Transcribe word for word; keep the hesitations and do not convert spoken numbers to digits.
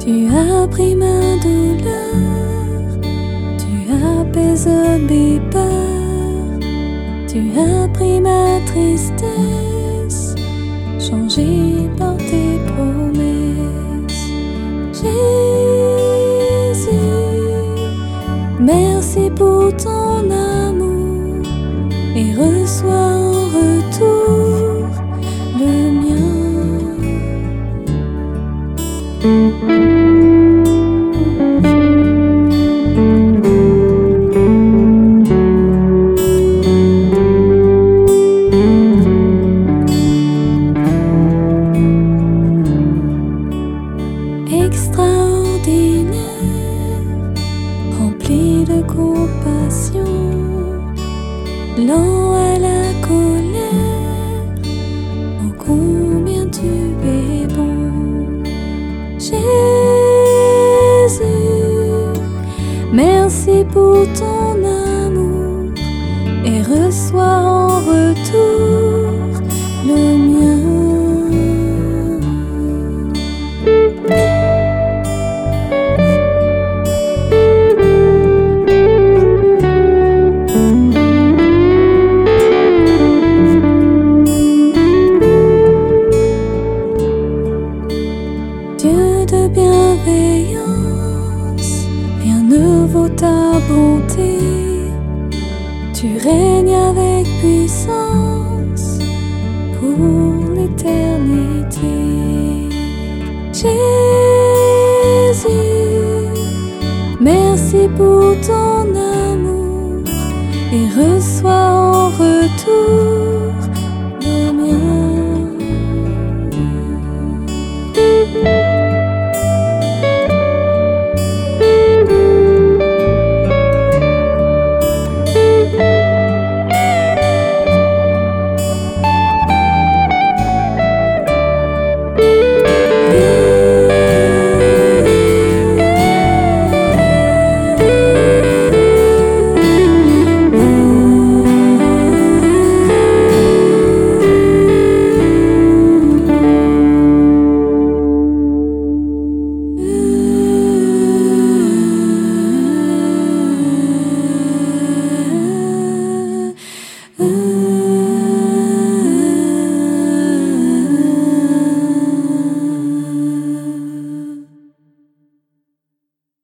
Tu as pris ma douleur, tu apaises mes peurs, tu as pris ma tristesse, changée par tes promesses. Jésus, merci pour ton amour et reçois en retour le mien. Extraordinaire, rempli de compassion, lent à la colère, oh combien tu es bon. Jésus, merci pour ton amour et reçois en retour le mien. Dieu de bienveillance, rien ne vaut ta bonté. Tu règnes avec puissance pour l'éternité. Jésus, merci pour ton amour et reçois